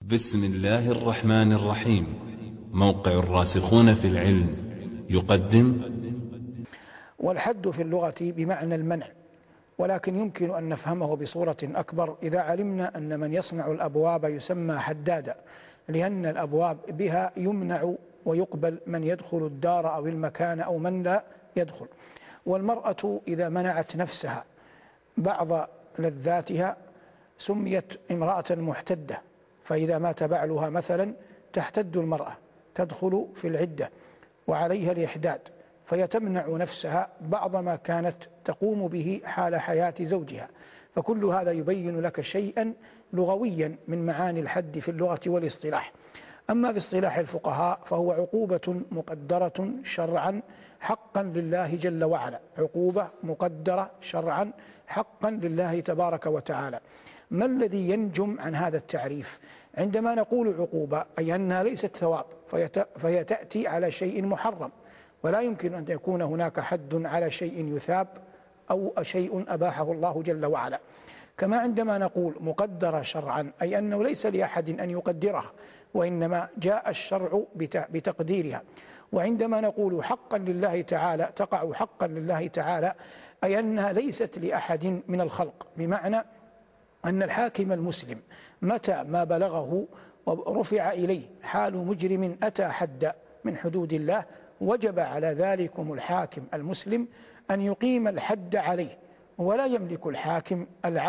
بسم الله الرحمن الرحيم. موقع الراسخون في العلم يقدم. والحد في اللغة بمعنى المنع، ولكن يمكن أن نفهمه بصورة أكبر إذا علمنا أن من يصنع الأبواب يسمى حدادا، لأن الأبواب بها يمنع ويقبل من يدخل الدار أو المكان أو من لا يدخل. والمرأة إذا منعت نفسها بعض لذاتها سميت امرأة محتدة، فإذا مات بعلها مثلا تحتد المرأة، تدخل في العدة وعليها الإحداد، فهي تمنع نفسها بعض ما كانت تقوم به حال حياة زوجها. فكل هذا يبين لك شيئا لغويا من معاني الحد في اللغة والاصطلاح. أما في اصطلاح الفقهاء فهو عقوبة مقدرة شرعا حقا لله جل وعلا، عقوبة مقدرة شرعا حقا لله تبارك وتعالى. ما الذي ينجم عن هذا التعريف؟ عندما نقول عقوبة أي أنها ليست ثواب، فهي تأتي على شيء محرم، ولا يمكن أن يكون هناك حد على شيء يثاب أو شيء أباحه الله جل وعلا. كما عندما نقول مقدرة شرعا أي أنه ليس لأحد أن يقدرها، وإنما جاء الشرع بتقديرها. وعندما نقول حقا لله تعالى، تقع حقا لله تعالى أي أنها ليست لأحد من الخلق، بمعنى أن الحاكم المسلم متى ما بلغه ورفع إليه حال مجرم أتى حد من حدود الله، وجب على ذلكم الحاكم المسلم أن يقيم الحد عليه، ولا يملك الحاكم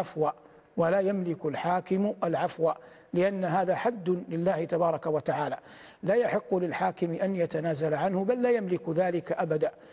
العفو، لأن هذا حد لله تبارك وتعالى، لا يحق للحاكم أن يتنازل عنه، بل لا يملك ذلك أبدا.